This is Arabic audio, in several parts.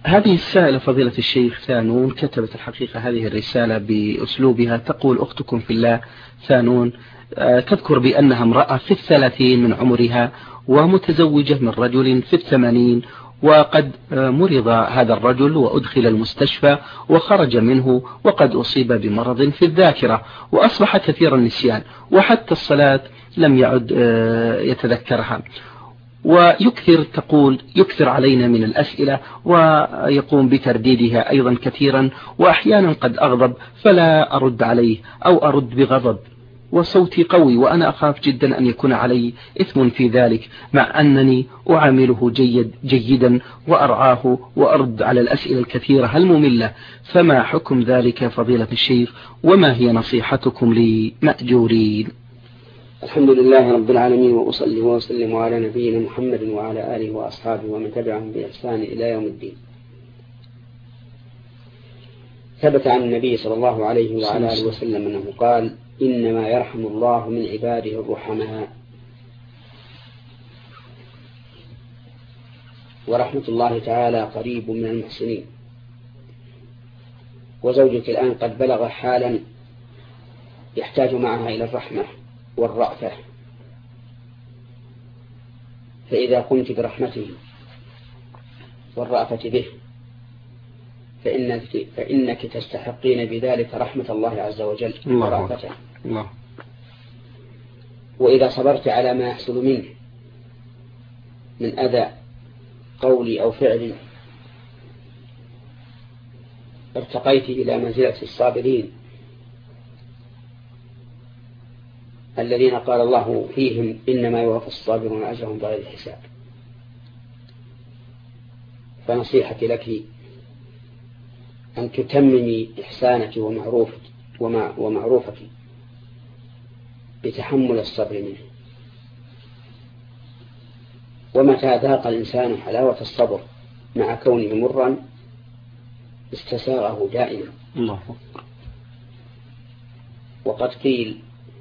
هذه السائلة فضيلة الشيخ ثانون كتبت الحقيقة هذه الرسالة بأسلوبها، تقول: أختكم في الله ثانون تذكر بأنها امرأة في 30 من عمرها ومتزوجة من رجل في 80، وقد مرض هذا الرجل وأدخل المستشفى وخرج منه وقد أصيب بمرض في الذاكرة وأصبح كثير النسيان، وحتى الصلاة لم يعد يتذكرها، ويكثر تقول يكثر علينا من الأسئلة ويقوم بترديدها أيضا كثيرا، وأحيانا قد أغضب فلا أرد عليه أو أرد بغضب وصوتي قوي، وأنا أخاف جدا أن يكون علي إثم في ذلك، مع أنني أعامله جيدا وأرعاه وأرد على الأسئلة الكثيرة المملة. فما حكم ذلك فضيلة الشيخ، وما هي نصيحتكم لي مأجورين؟ الحمد لله رب العالمين، وأصلي وأسلم على نبينا محمد وعلى آله وأصحابه ومن تبعهم بإحسان إلى يوم الدين. ثبت عن النبي صلى الله عليه وعلى آله وسلم أنه قال: إنما يرحم الله من عباده الرحماء، ورحمة الله تعالى قريب من المحسنين. وزوجك الآن قد بلغ حالا يحتاج معها إلى الرحمة والرأفة، فإذا قمت برحمته والرأفة به فإنك تستحقين بذلك رحمة الله عز وجل ورأفته. وإذا صبرت على ما يحصل منه من أذى قولي أو فعل ارتقيت إلى منزلة الصابرين الذين قال الله فيهم: إنما يوفى الصابرون أجرهم بغير حساب. فنصيحتي لك أن تتممي إحسانك ومعروفك بتحمل الصبر منه. ومتى ذاق الإنسان حلاوة الصبر مع كونه مرا استساغه دائما. وقد قيل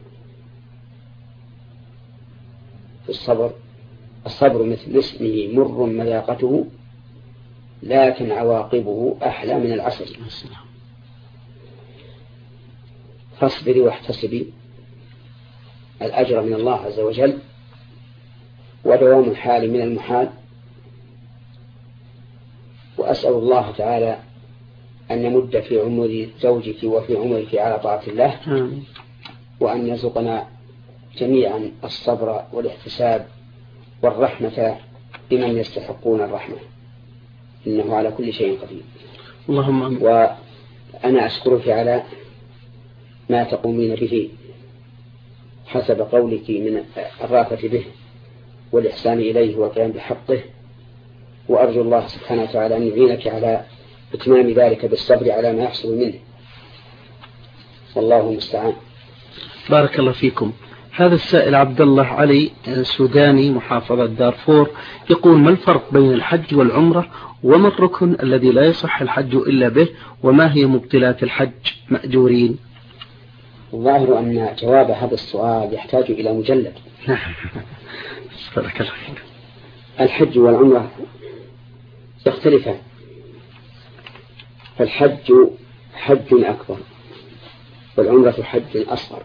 في الصبر مثل اسمه مر مذاقته، لكن عواقبه أحلى من العسل. فاصبري واحتسبي الأجر من الله عز وجل، ودوام الحال من المحال. وأسأل الله تعالى أن يمد في عمر زوجك وفي عمرك على طاعة الله، وأن يرزقنا جميعا الصبر والاحتساب والرحمة بمن يستحقون الرحمة، إنه على كل شيء قدير. اللهم آمين. وأنا أشكرك على ما تقومين به حسب قولك من الرأفة به والإحسان إليه والقيام بحقه، وأرجو الله سبحانه وتعالى أن يعينك على إتمام ذلك بالصبر على ما يحصل منه، والله المستعان. بارك الله فيكم. هذا السائل عبد الله علي سوداني محافظة دارفور يقول: ما الفرق بين الحج والعمرة، وما الركن الذي لا يصح الحج إلا به، وما هي مبطلات الحج مأجورين؟ الظاهر أن جواب هذا السؤال يحتاج إلى مجلد. بارك الله فيك. الحج والعمرة يختلفان، فالحج حج أكبر والعمرة حج أصغر.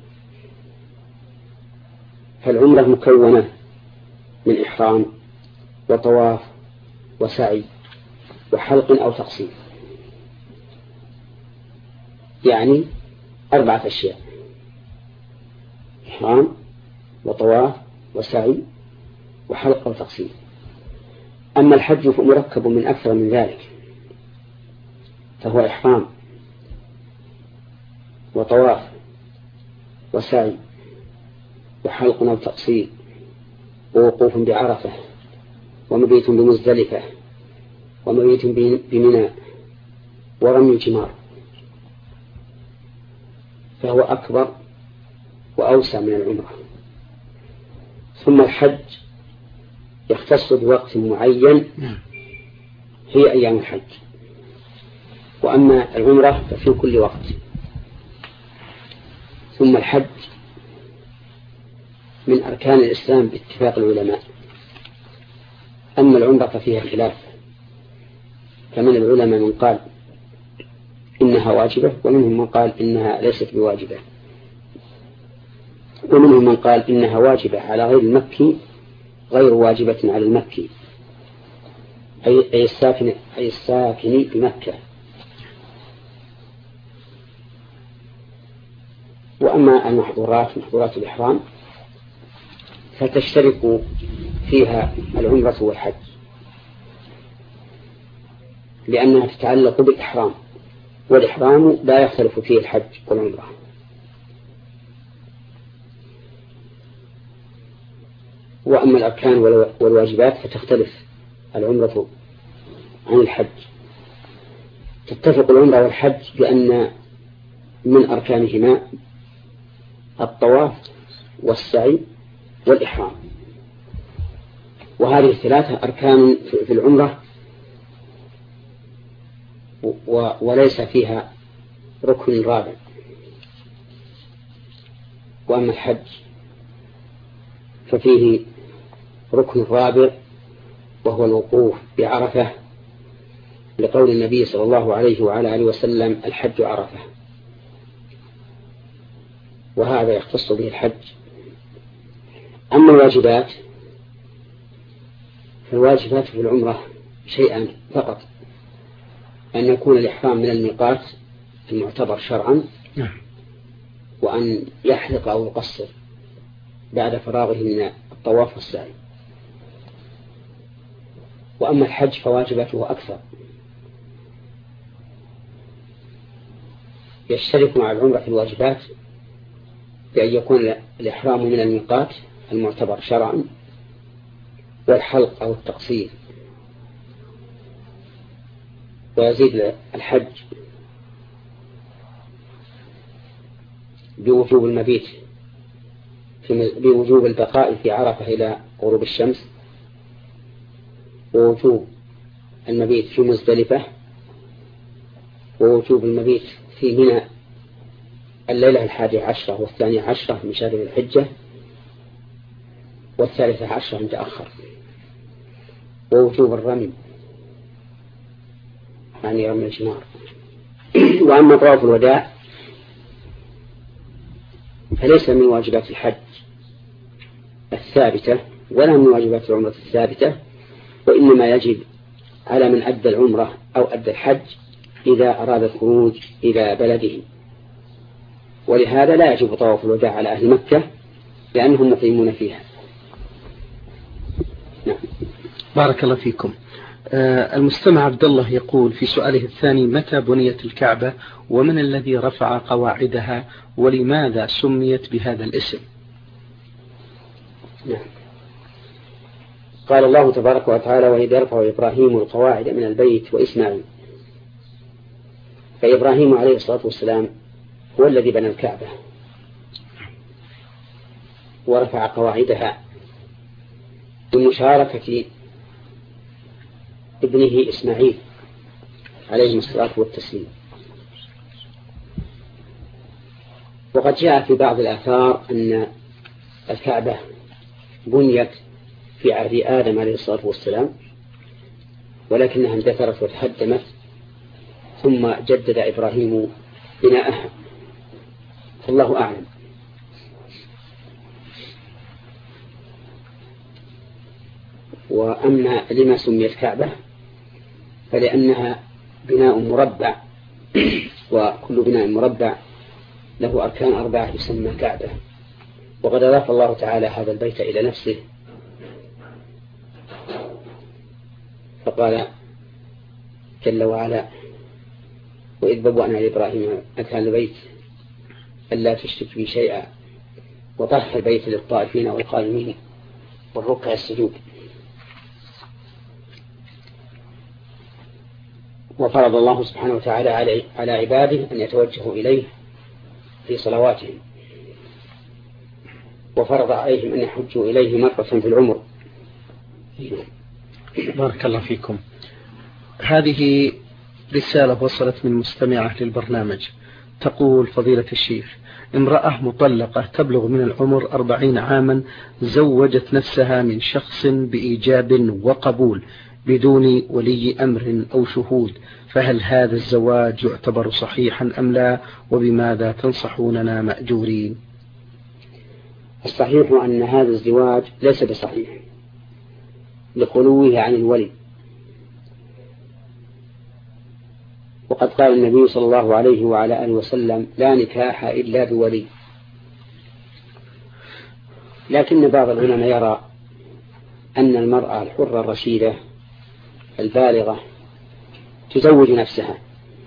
فالعمرة مكونة من إحرام وطواف وسعي وحلق أو تقصير، يعني 4 أشياء: إحرام وطواف وسعي وحلق أو تقصير. أما الحج فمركب من أكثر من ذلك، فهو إحرام وطواف وسعي وحلق أو تقصير ووقوف بعرفة ومبيت بمزدلفة ومبيت بمنى ورمي الجمار، فهو أكبر وأوسع من العمرة. ثم الحج يختص بوقت معين هي أيام الحج، وأما العمرة ففي كل وقت. ثم الحج من أركان الإسلام باتفاق العلماء، أما العمرة ففيها خلاف، فمن العلماء من قال إنها واجبة، ومنهم من قال إنها ليست بواجبة، ومنهم من قال إنها واجبة على غير المكي غير واجبة على المكي، أي الساكن بمكة. وأما محظورات الإحرام فتشترك فيها العمرة والحج، لأنها تتعلق بالإحرام، والإحرام لا يختلف فيه الحج والعمرة. وأما الأركان والواجبات فتختلف العمرة عن الحج. تتفق العمرة والحج بأن من أركانهما الطواف والسعي والإحرام، وهذه الثلاثة أركان في العمرة وليس فيها ركن رابع. وأما الحج ففيه ركن رابع وهو الوقوف بعرفة، لقول النبي صلى الله عليه وعلى آله وسلم: الحج عرفة. وهذا يختص به الحج. أما الواجبات فالواجبات في العمرة شيئا فقط: أن يكون الإحرام من الميقات المعتبر شرعا، وأن يحلق أو يقصر بعد فراغه من الطواف والسعي. وأما الحج فواجباته أكثر، يشترك مع العمرة في الواجبات بأن يكون الإحرام من الميقات المعتبر شرعا، والحلق أو التقصير. ويزيد الحج بوجوب المبيت بوجوب البقاء في عرفة إلى غروب الشمس، ووجوب المبيت في مزدلفة، ووجوب المبيت في منى الليلة 11 و12 من شهر الحجة، و13 متأخر، ووجوب الرمي يعني رمي الجمار. وأما طواف الوداع فليس من واجبات الحج الثابتة ولا من واجبات العمرة الثابتة، وإنما يجب على من أدى العمرة أو أدى الحج إذا أراد الخروج إلى بلده. ولهذا لا يجب طواف الوداع على أهل مكة لأنهم مقيمون فيها. نعم. بارك الله فيكم. المستمع عبد الله يقول في سؤاله الثاني: متى بنيت الكعبة ومن الذي رفع قواعدها ولماذا سميت بهذا الاسم؟ نعم. قال الله تبارك وتعالى: وإذ يرفع إبراهيم القواعد من البيت وإسماعيل. فإبراهيم عليه الصلاة والسلام هو الذي بنى الكعبة ورفع قواعدها بمشاركة ابنه إسماعيل عليه الصلاة والتسليم. وقد جاء في بعض الآثار أن الكعبة بنيت في عهد آدم عليه الصلاة والسلام، ولكنها اندثرت وتهدمت، ثم جدد إبراهيم بناءها، فالله أعلم. وأما لما سميت كعبة فلأنها بناء مربع، وكل بناء مربع له أركان 4 يسمى كعبة. وقد أضاف الله تعالى هذا البيت إلى نفسه فقال جل وعلا: وإذ بوأنا لإبراهيم مكان البيت ألا تشرك بي شيئا وطهر البيت للطائفين والقائمين والركع السجود. وفرض الله سبحانه وتعالى على عباده أن يتوجهوا إليه في صلواتهم، وفرض عليهم أن يحجوا إليه مرة في العمر. بارك الله فيكم. هذه رسالة وصلت من مستمعة للبرنامج تقول: فضيلة الشيخ، امرأة مطلقة تبلغ من العمر 40 عاما زوجت نفسها من شخص بإيجاب وقبول بدون ولي أمر أو شهود، فهل هذا الزواج يعتبر صحيحا أم لا؟ وبماذا تنصحوننا مأجورين؟ الصحيح أن هذا الزواج ليس بصحيح لخلوه عن الولي، وقد قال النبي صلى الله عليه وعلى آله وسلم: لا نكاح إلا بولي. لكن بعض العلماء يرى أن المرأة الحرة الرشيدة البالغة تزوج نفسها،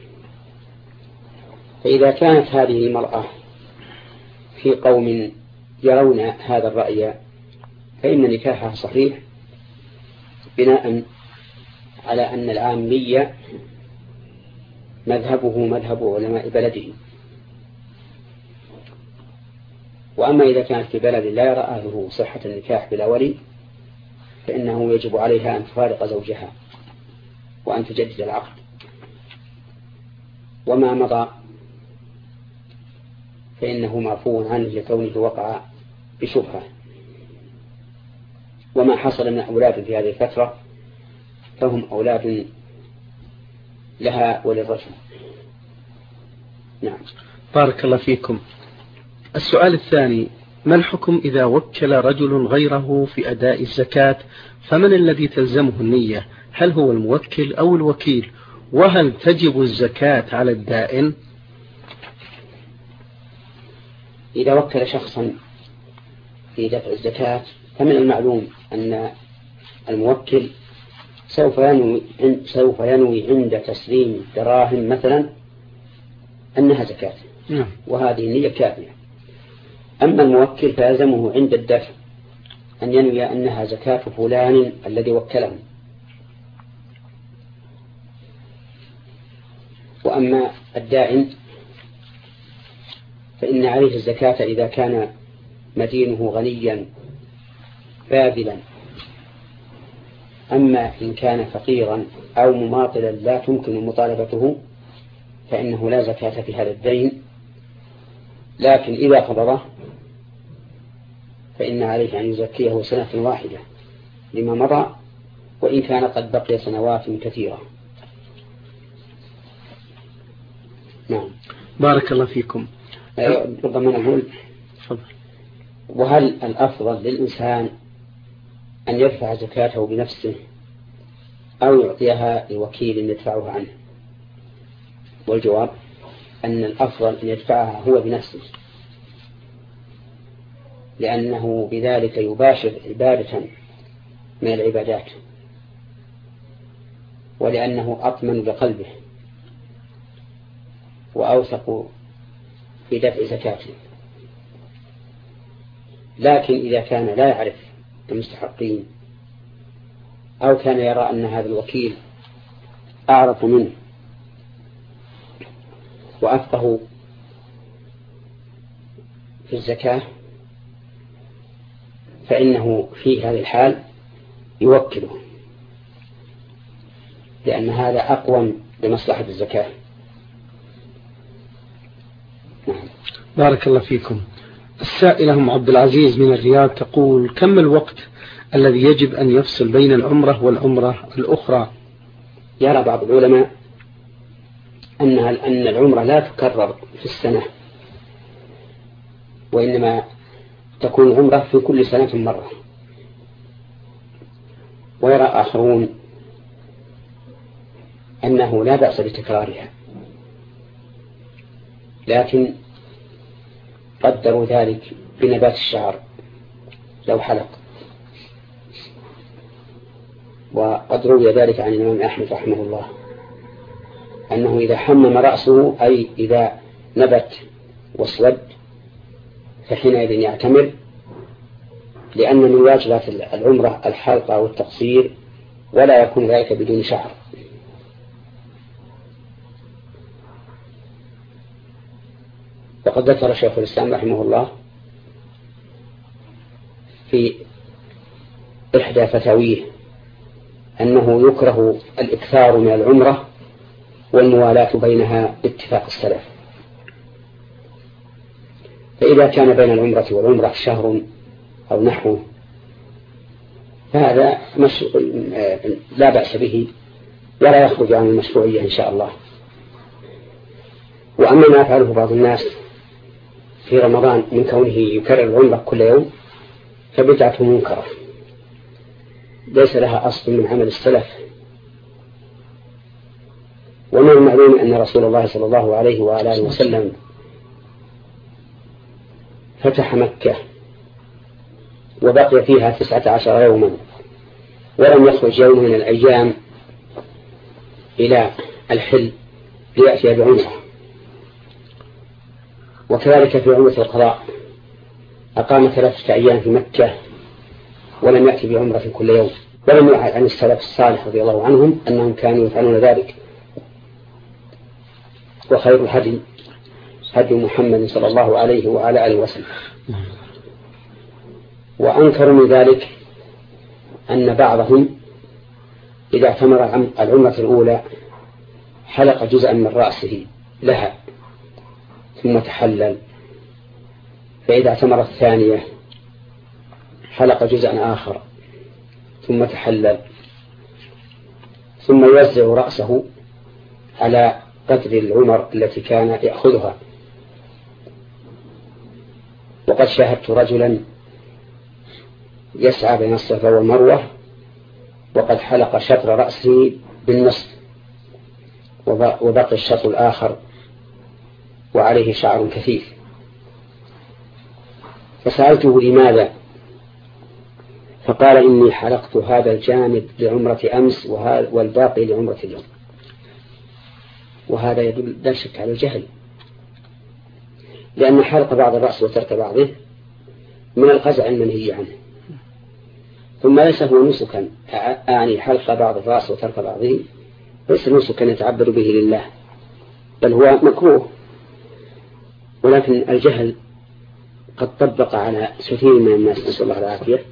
فإذا كانت هذه المرأة في قوم يرون هذا الرأي فإن نكاحها صحيح، بناء على أن العامية مذهبه مذهب علماء بلده. وأما إذا كانت في بلد لا يرى أهله صحة النكاح بلا ولي فإنه يجب عليها أن تفارق زوجها وأن تجدد العقد. وما مضى فإنه معفو عنه لكونه وقع بشبهة، وما حصل من أولاد في هذه الفترة فهم أولاد لها وللرجل. نعم. بارك الله فيكم. السؤال الثاني: ما الحكم إذا وكل رجل غيره في أداء الزكاة؟ فمن الذي تلزمه النية؟ هل هو الموكل أو الوكيل؟ وهل تجب الزكاة على الدائن؟ إذا وكل شخصا في دفع الزكاة فمن المعلوم أن الموكل سوف ينوي عند تسليم دراهم مثلا أنها زكاة، وهذه النية كافية. أما الموكل فيلزمه عند الدفع أن ينوي أنها زكاة فلان الذي وكله. وأما الدائن فإن عليه الزكاة إذا كان مدينه غنيا باذلا. أما إن كان فقيرا أو مماطلا لا تمكن مطالبته فإنه لا زكاة في هذا الدين، لكن إذا قبضه فإن عليه أن يزكيه سنة واحدة لما مضى، وإن كان قد بقي سنوات كثيرة. نعم. بارك الله فيكم. ربما نقول: وهل الأفضل للإنسان أن يدفع زكاته بنفسه أو يعطيها لوكيل يدفعها عنه؟ والجواب أن الأفضل أن يدفعها هو بنفسه، لأنه بذلك يباشر عبادة من العبادات، ولأنه أطمن بقلبه وأوثق في دفع زكاته. لكن إذا كان لا يعرف المستحقين أو كان يرى أن هذا الوكيل أعرف منه وأفقه في الزكاة فإنه في هذه الحال يوكله، لأن هذا أقوم لمصلحة الزكاة. نعم. بارك الله فيكم. السائلة أم عبد العزيز من الرياض تقول: كم الوقت الذي يجب أن يفصل بين العمرة والعمرة الأخرى؟ يرى بعض العلماء أن العمرة لا تكرر في السنة، وإنما تكون العمرة في كل سنة مرة. ويرى آخرون أنه لا بأس بتكرارها، لكن قدروا ذلك بنبات الشعر لو حلق. وقد روي ذلك عن الإمام أحمد رحمه الله أنه إذا حمم رأسه أي إذا نبت واسود فحينئذ يعتمر، لأن من واجبات العمرة الحلقة والتقصير، ولا يكون ذلك بدون شعر. وقد ذكر شيخ الإسلام رحمه الله في إحدى فتاويه أنه يكره الإكثار من العمرة والموالاة بينها باتفاق السلف. فإذا كان بين العمرة والعمرة شهر أو نحوه فهذا لا بأس به ولا يخرج عن المشروعية إن شاء الله. وأما ما يفعله بعض الناس في رمضان من كونه يكرر العمرة كل يوم فبدعته منكرة ليس لها أصل من عمل السلف. ومن المعلوم أن رسول الله صلى الله عليه وآله وسلم فتح مكة وبقي فيها 19 يوما ولم يخرج يوم من الأيام إلى الحل ليأتي بعمرة. وكذلك في عمرة القضاء أقام 3 أيام في مكة ولم يأتي بعمرة كل يوم. ولم يعد عن السلف الصالح رضي الله عنهم أنهم كانوا يفعلون ذلك. وخير الهدي هدي محمد صلى الله عليه وعلى آله وسلم. وأنكر من ذلك أن بعضهم إذا اعتمر العمرة الأولى حلق جزءا من رأسه لها ثم تحلل، فإذا اعتمر الثانية حلق جزءا آخر ثم تحلل، ثم يوزع رأسه على قدر العمر التي كان يأخذها. وقد شاهدت رجلا يسعى بين الصفا والمروة وقد حلق شطر رأسه بالنصف وبقي الشطر الآخر وعليه شعر كثيف. فسألته لماذا؟ فقال إني حلقت هذا الجانب لعمرة أمس والباقي لعمرة اليوم. وهذا يدل لا شك على الجهل، لأن حلق بعض الرأس وترك بعضه من القزع المنهي عنه. ثم ليس هو نسكا، أعني حلق بعض الرأس وترك بعضه ليس نسكا يتعبد به لله، بل هو مكروه. ولكن الجهل قد طبق على كثير من الناس نسأل الله العافية،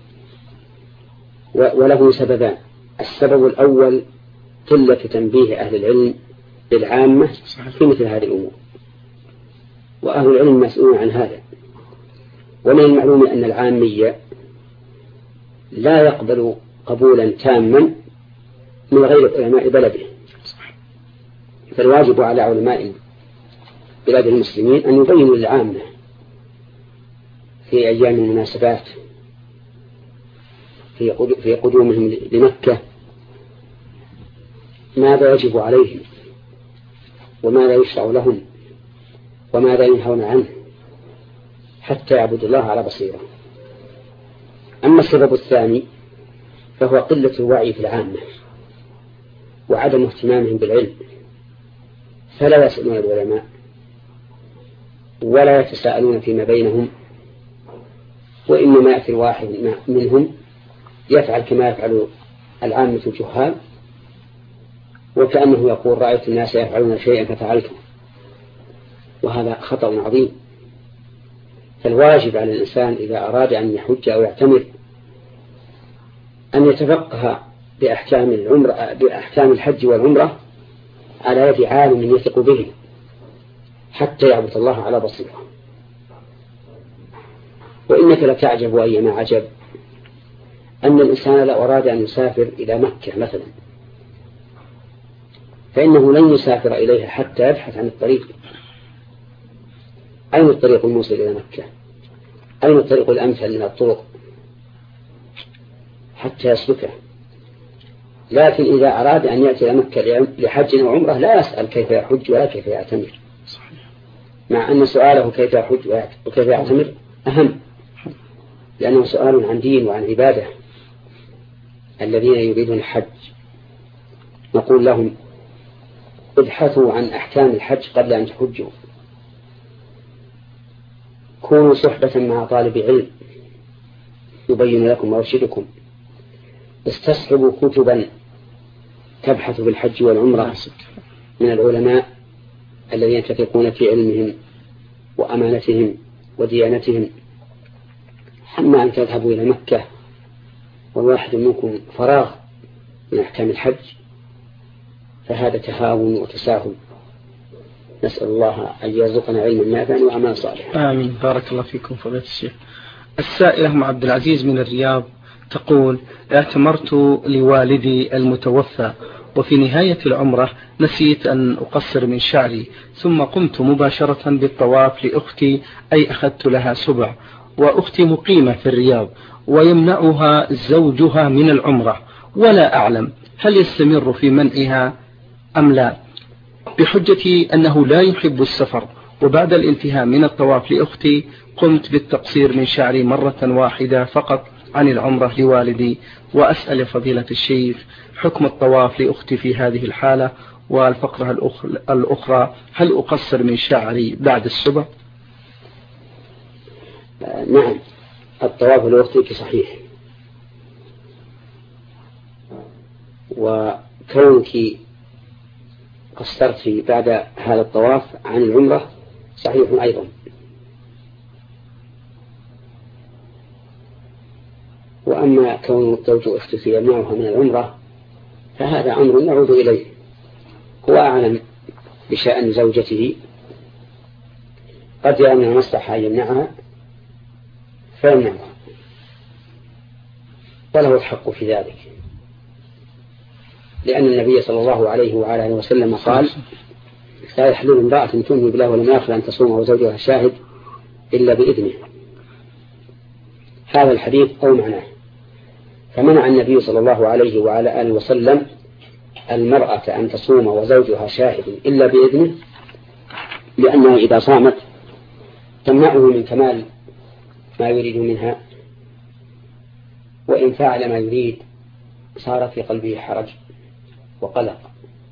وله سببان. السبب الأول قلة تنبيه أهل العلم للعامة في مثل هذه الأمور، وأهل العلم مسؤولون عن هذا. ومن المعلوم أن العامية لا يقبل قبولا تاما من غير علماء بلده، فالواجب على علماء بلاد المسلمين أن يبينوا للعامة في أيام المناسبات في قدومهم لمكة ماذا يجب عليهم وماذا يشرع لهم وماذا ينهون عنه حتى يعبدوا الله على بصيرة. أما السبب الثاني فهو قلة الوعي في العامة وعدم اهتمامهم بالعلم، فلا يسألون العلماء ولا يتساءلون فيما بينهم، وإنما يأتي الواحد منهم يفعل كما يفعل العامة الجهال، وكأنه يقول رأيت الناس يفعلون شيئا ففعلته، وهذا خطأ عظيم. فالواجب على الإنسان إذا أراد أن يحج أو يعتمر أن يتفقه بأحكام الحج والعمرة على يد عالم يثق به حتى يعبد الله على بصيرة. وإنك لتعجب أيما عجب أن الإنسان لو أراد أن يسافر إلى مكة مثلا فإنه لن يسافر إليها حتى يبحث عن الطريق. أين الطريق الموصل إلى مكة؟ أين الطريق الأمثل من الطرق حتى يسلكه؟ لكن إذا أراد أن يأتي إلى مكة لحج أو عمرة لا يسأل كيف يحج ولا كيف يعتمر، مع أن سؤاله كيف يحج وكيف يعتمر أهم، لأنه سؤال عن دين وعن عبادة. الذين يريدون الحج نقول لهم ابحثوا عن أحكام الحج قبل أن تحجوا، كونوا صحبة مع طالب علم يبين لكم ويرشدكم، استصحبوا كتبا تبحث بالحج والعمرة من العلماء الذين تثقون في علمهم وأمانتهم وديانتهم. أما أن تذهبوا إلى مكة والواحد منكم فراغ من أحكام الحج فهذا تهاون وتساهل. نسأل الله أن يرزقنا علما نافعا وعملا صالحا. آمين. بارك الله فيكم فضيلة الشيخ. السائل أم عبد العزيز من الرياض تقول: اعتمرت لوالدي المتوفى، وفي نهاية العمرة نسيت أن أقصر من شعري، ثم قمت مباشرة بالطواف لأختي، أي أخذت لها سبع، وأختي مقيمة في الرياض ويمنعها زوجها من العمرة، ولا أعلم هل يستمر في منعها أم لا، بحجة أنه لا يحب السفر. وبعد الانتهاء من الطواف لأختي قمت بالتقصير من شعري مرة واحدة فقط عن العمرة لوالدي. وأسأل فضيلة الشيخ حكم الطواف لأختي في هذه الحالة. والفقرة الأخرى: هل أقصر من شعري بعد السبع؟ نعم، الطواف لأختك صحيح، وكونك قصرت بعد هذا الطواف عن العمرة صحيح أيضا. وأما كون الزوج أختك يمنعها من العمرة فهذا أمر نعود إليه، هو أعلم بشأن زوجته، قد يرى من المصلحة أن يمنعها فيمنعها، وله الحق في ذلك، لأن النبي صلى الله عليه وعلى آله وسلم قال: لا يحل امرأة تؤمن بالله واليوم الآخر أن تصوم وزوجها شاهد إلا بإذنه. هذا الحديث أو معناه. فمنع النبي صلى الله عليه وعلى آله وسلم المرأة أن تصوم وزوجها شاهد إلا بإذنه، لأنها إذا صامت تمنعه من كمال ما يريد منها، وإن فعل ما يريد صار في قلبه حرج وقلق.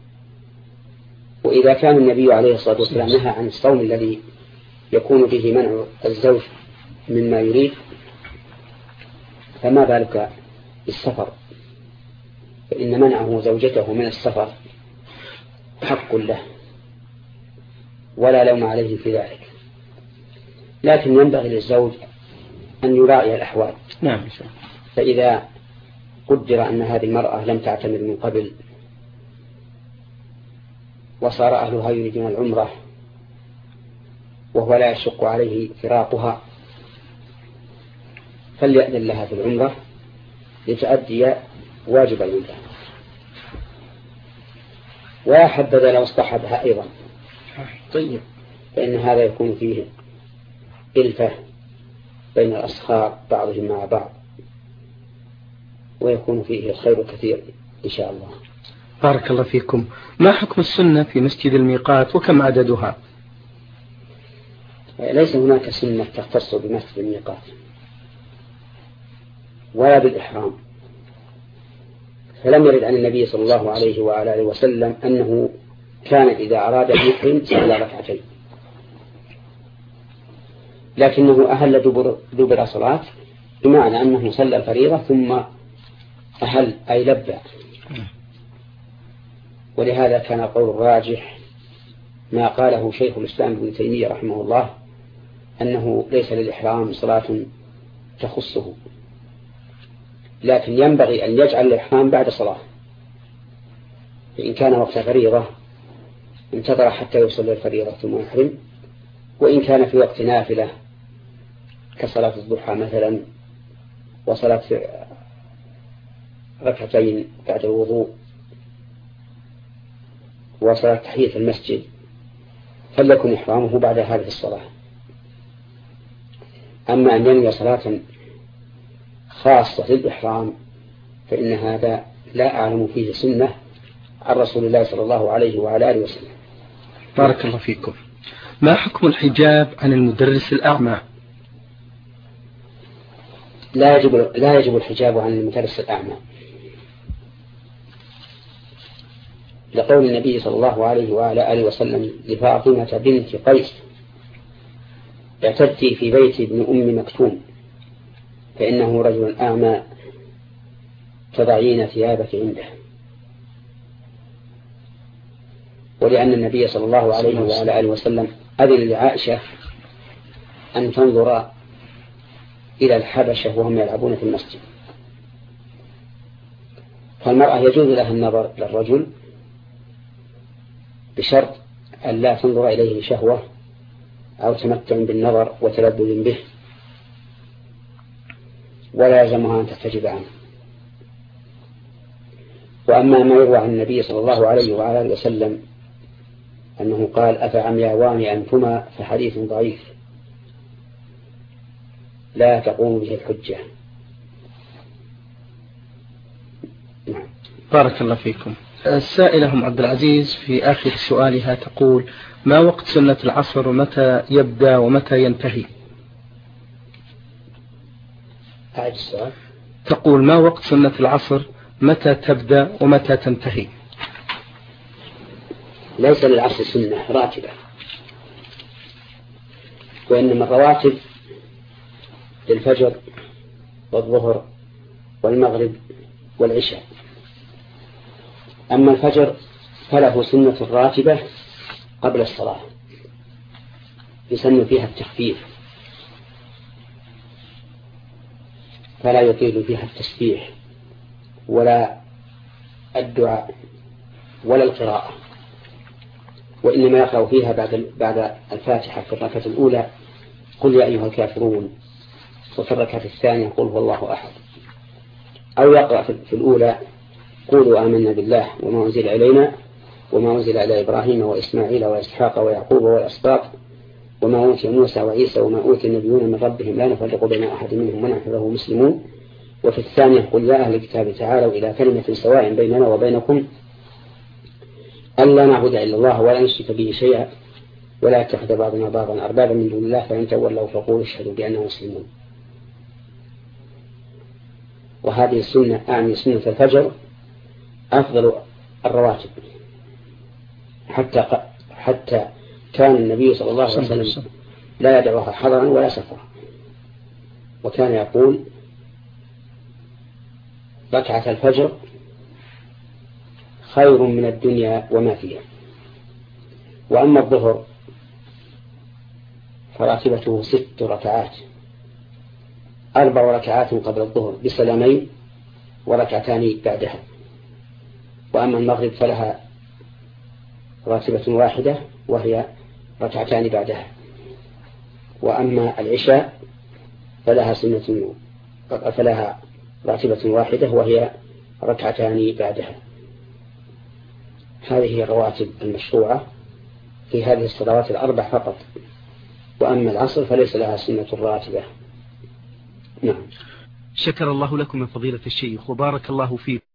وإذا كان النبي عليه الصلاة والسلام نهى عن الصوم الذي يكون به منع الزوج مما يريد، فما بالك بالسفر، فإن منعه زوجته من السفر حق له ولا لوم عليه في ذلك. لكن ينبغي للزوج أن يراعي الأحوال. نعم. فإذا قدر أن هذه المرأة لم تعتمر من قبل وصار أهلها يريدون العمرة وهو لا يشق عليه فراقها، فليأذن لها في العمرة لتؤدي واجب العمرة، ويا حبذا لو اصطحبها أيضا. طيب. فإن هذا يكون فيه إلفة بين الأصهار بعضهم مع بعض، ويكون فيه الخير كثير إن شاء الله. بارك الله فيكم. ما حكم السنة في مسجد الميقات وكم عددها؟ ليس هناك سنة تختص بمسجد الميقات ولا بالإحرام، فلم يرد عن النبي صلى الله عليه وعلى آله وسلم أنه كان إذا أراد أن يحرم صلى ركعتين، لكنه أهل دبر صلاة، بمعنى أنه صلى الفريضة ثم أهل أي لبى. ولهذا كان قول الراجح ما قاله شيخ الإسلام ابن تيمية رحمه الله، أنه ليس للإحرام صلاة تخصه، لكن ينبغي أن يجعل الإحرام بعد صلاة، فإن كان وقت فريضة انتظر حتى يصلي الفريضة ثم يحرم، وإن كان في وقت نافلة كصلاة الضحى مثلا وصلاة ركعتين بعد الوضوء وصلاة تحية المسجد فليكن إحرامه بعد هذه الصلاة. أما أن ينوي صلاة خاصة للإحرام فإن هذا لا أعلم فيه سنة عن رسول الله صلى الله عليه وعلى آله وسلم. بارك الله فيكم. ما حكم الحجاب عن المدرس الأعمى؟ لا يجب الحجاب عن المدرس الأعمى، لقول النبي صلى الله عليه وعلى آله وسلم لفاطمة بنت قيس: اعتدتي في بيت ابن أم مكتوم فإنه رجل أعمى تضعين ثيابك عنده. ولأن النبي صلى الله عليه وعلى آله وسلم أذن لعائشة أن تنظر إلى الحبشة وهم يلعبون في المسجد، فالمرأة يجوز لها النظر للرجل بشرط أن لا تنظر إليه شهوة أو تمتع بالنظر وتلذذ به، ولا يلزمها أن تحتجب عنه. وأما ما يروى عن النبي صلى الله عليه وعلى آله وسلم أنه قال أفعمياوان أنتما فحديث ضعيف لا تقوم به الحجة. نعم. بارك الله فيكم. السائلة أم عبد العزيز في آخر سؤالها تقول: ما وقت سنة العصر ومتى يبدأ ومتى ينتهي؟ أعد السؤال. تقول: ما وقت سنة العصر، متى تبدأ ومتى تنتهي؟ ليس للعصر سنة راتبة، وإنما الرواتب للفجر والظهر والمغرب والعشاء. أما الفجر فله سنة راتبة قبل الصلاة يسن فيها التخفيف، فلا يطيل فيها التسبيح ولا الدعاء ولا القراءة، وإنما يقرأ فيها بعد الفاتحة في الركعة الأولى قل يا أيها الكافرون، وفي الركعة الثانية قل هو الله أحد، أو يقرأ في الأولى قولوا آمنا بالله وما أنزل إلينا وما أنزل إلى إبراهيم وإسماعيل وإسحاق ويعقوب والأسباط وما أوتي موسى وعيسى وما أوتي النبيون من ربهم لا نفرق بين أحد منهم ونحن له مسلمون. وفي الثانية قل يا أهل الكتاب تعالوا إلى كلمة سواء بيننا وبينكم ألا نعبد إلا الله ولا نشرك به شيئا ولا يتخذ بعضنا بعضا أربابا من دون الله فإن تولوا فقولوا اشهدوا بأننا مسلمون. وهذه السنة أعني سنة الفجر أفضل الرواتب، حتى كان النبي صلى الله عليه وسلم لا يدعوها حضرا ولا سفرا، وكان يقول ركعة الفجر خير من الدنيا وما فيها. وأما الظهر فراتبته 6 ركعات، 4 ركعات قبل الظهر بسلامين وركعتان بعدها. وأما المغرب فلها راتبة واحدة وهي ركعتان بعدها. وأما العشاء فلها راتبة واحدة وهي ركعتان بعدها. هذه هي الرواتب المشروعة في هذه الصلوات الأربع فقط. وأما العصر فليس لها سنة راتبة. نعم. شكر الله لكم من فضيلة الشيخ وبارك الله فيكم.